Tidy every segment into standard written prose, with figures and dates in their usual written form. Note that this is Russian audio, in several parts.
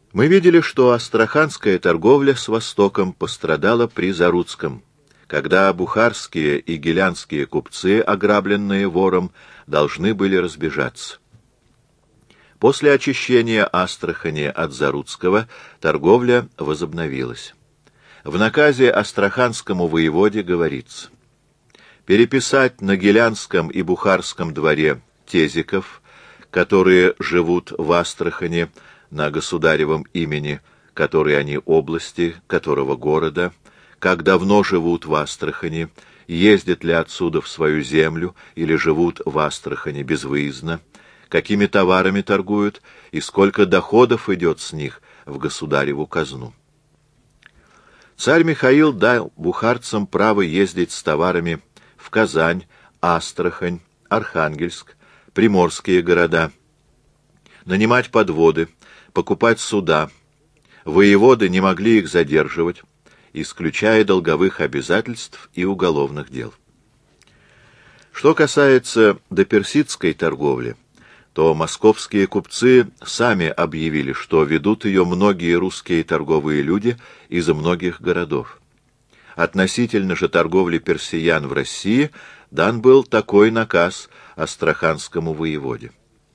Мы видели, что астраханская торговля с Востоком пострадала при Заруцком, когда бухарские и гилянские купцы, ограбленные вором, должны были разбежаться. После очищения Астрахани от Заруцкого торговля возобновилась. В наказе астраханскому воеводе говорится: переписать на гилянском и бухарском дворе тезиков, которые живут в Астрахани на государевом имени, которые они области, которого города, как давно живут в Астрахани, ездят ли отсюда в свою землю или живут в Астрахани безвыездно, какими товарами торгуют и сколько доходов идет с них в государеву казну. Царь Михаил дал бухарцам право ездить с товарами в Казань, Астрахань, Архангельск, приморские города, нанимать подводы, покупать суда. Воеводы не могли их задерживать, исключая долговых обязательств и уголовных дел. Что касается доперсидской торговли, то московские купцы сами объявили, что ведут ее многие русские торговые люди из многих городов. Относительно же торговли персиян в России дан был такой наказ астраханскому воеводе: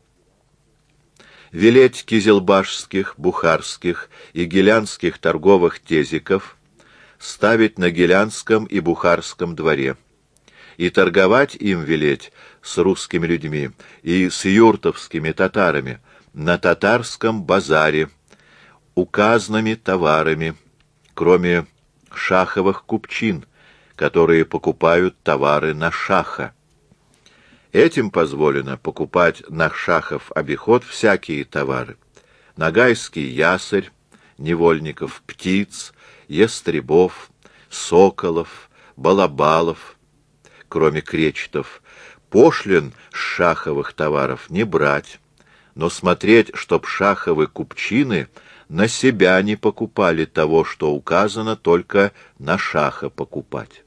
велеть кизелбашских, бухарских и гилянских торговых тезиков ставить на гилянском и бухарском дворе, и торговать им велеть с русскими людьми и с юртовскими татарами на татарском базаре указанными товарами, кроме шаховых купчин, которые покупают товары на шаха. Этим позволено покупать на шахов обиход всякие товары: нагайский ясырь, невольников, птиц, ястребов, соколов, балабалов, кроме кречетов. Пошлин с шаховых товаров не брать, но смотреть, чтоб шаховы купчины на себя не покупали того, что указано, только на шаха покупать.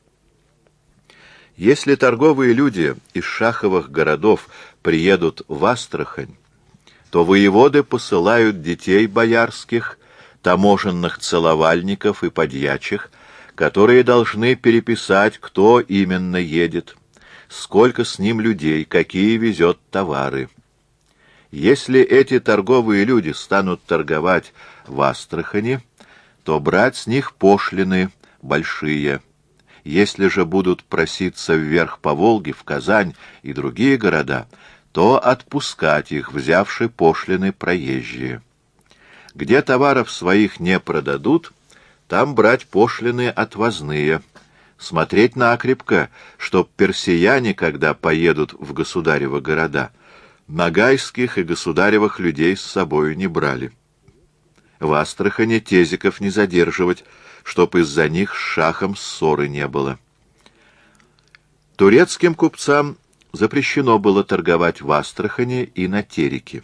Если торговые люди из шаховых городов приедут в Астрахань, то воеводы посылают детей боярских, таможенных целовальников и подьячих, которые должны переписать, кто именно едет, сколько с ним людей, какие везет товары. Если эти торговые люди станут торговать в Астрахани, то брать с них пошлины большие. Если же будут проситься вверх по Волге, в Казань и другие города, то отпускать их, взявши пошлины проезжие. Где товаров своих не продадут, там брать пошлины отвозные, смотреть накрепко, чтоб персияне, когда поедут в государевы города, нагайских и государевых людей с собою не брали. В Астрахани тезиков не задерживать, чтоб из-за них с шахом ссоры не было. Турецким купцам запрещено было торговать в Астрахани и на Тереке.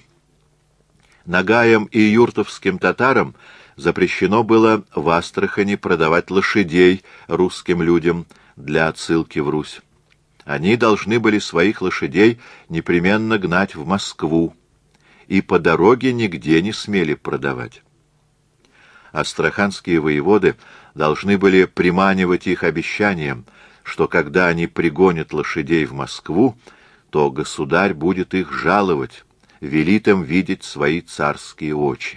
Нагаям и юртовским татарам запрещено было в Астрахани продавать лошадей русским людям для отсылки в Русь. Они должны были своих лошадей непременно гнать в Москву, и по дороге нигде не смели продавать. Астраханские воеводы должны были приманивать их обещанием, что когда они пригонят лошадей в Москву, то государь будет их жаловать, велит им видеть свои царские очи.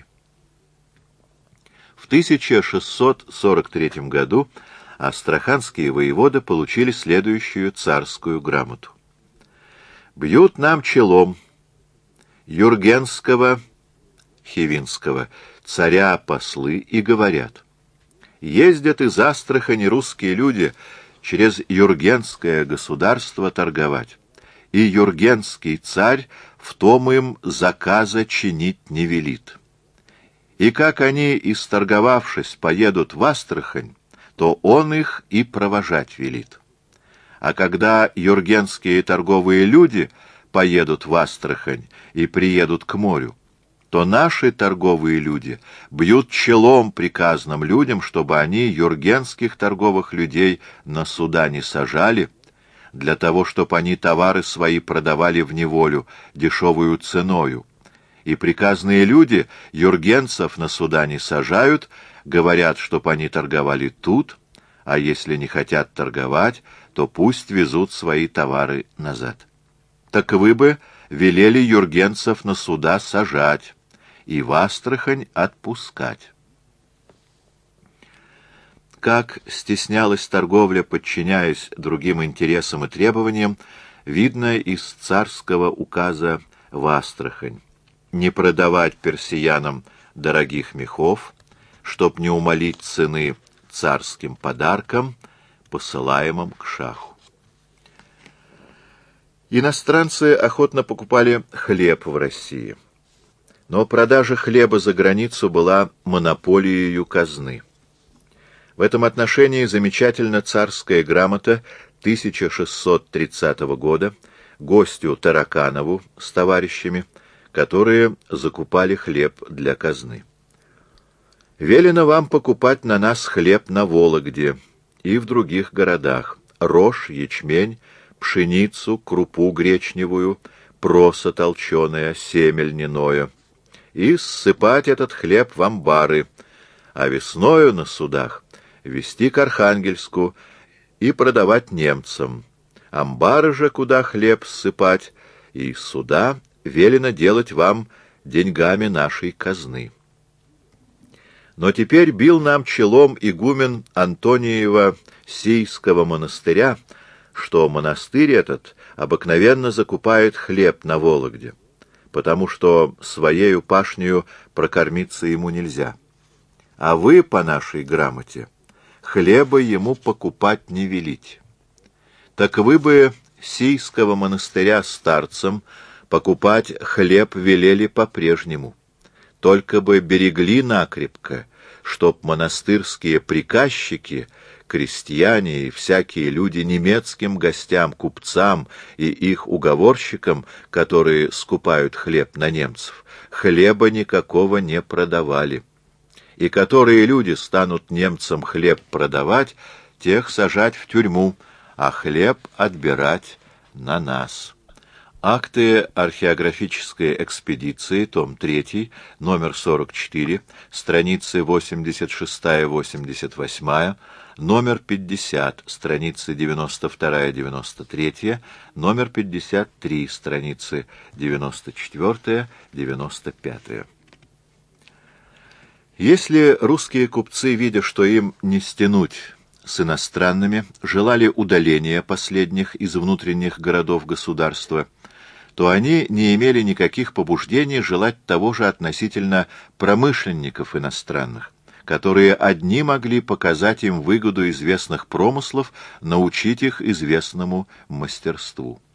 В 1643 году астраханские воеводы получили следующую царскую грамоту: «Бьют нам челом Юргенского, Хивинского царя послы и говорят: ездят из Астрахани русские люди через Юргенское государство торговать, и Юргенский царь в том им заказа чинить не велит. И как они, исторговавшись, поедут в Астрахань, то он их и провожать велит. А когда юргенские торговые люди поедут в Астрахань и приедут к морю, то наши торговые люди бьют челом приказным людям, чтобы они юргенских торговых людей на суда не сажали, для того, чтобы они товары свои продавали в неволю дешевую ценою, и приказные люди юргенцев на суда не сажают, говорят, чтоб они торговали тут, а если не хотят торговать, то пусть везут свои товары назад. Так вы бы велели юргенцев на суда сажать и в Астрахань отпускать. Как стеснялась торговля, подчиняясь другим интересам и требованиям, видно из царского указа в Астрахань: не продавать персиянам дорогих мехов, чтоб не умалить цены царским подаркам, посылаемым к шаху. Иностранцы охотно покупали хлеб в России, но продажа хлеба за границу была монополией казны. В этом отношении замечательна царская грамота 1630 года гостю Тараканову с товарищами, которые закупали хлеб для казны. «Велено вам покупать на нас хлеб на Вологде и в других городах: рожь, ячмень, пшеницу, крупу гречневую, просо толченое, семя льняное, и ссыпать этот хлеб в амбары, а весною на судах везти к Архангельску и продавать немцам. Амбары же, куда хлеб ссыпать, и суда велено делать вам деньгами нашей казны». Но теперь бил нам челом игумен Антониева Сийского монастыря, что монастырь этот обыкновенно закупает хлеб на Вологде, потому что своею пашнею прокормиться ему нельзя. А вы, по нашей грамоте, хлеба ему покупать не велите. Так вы бы Сийского монастыря старцам покупать хлеб велели по-прежнему, только бы берегли накрепко, чтоб монастырские приказчики, крестьяне и всякие люди немецким гостям, купцам и их уговорщикам, которые скупают хлеб на немцев, хлеба никакого не продавали. И которые люди станут немцам хлеб продавать, тех сажать в тюрьму, а хлеб отбирать на нас. Акты археографической экспедиции, том 3, номер 44, страницы 86-88, номер 50, страницы 92-93, номер 53, страницы 94-95. Если русские купцы, видя, что им не стянуть с иностранными, желали удаления последних из внутренних городов государства, то они не имели никаких побуждений желать того же относительно промышленников иностранных, которые одни могли показать им выгоду известных промыслов, научить их известному мастерству.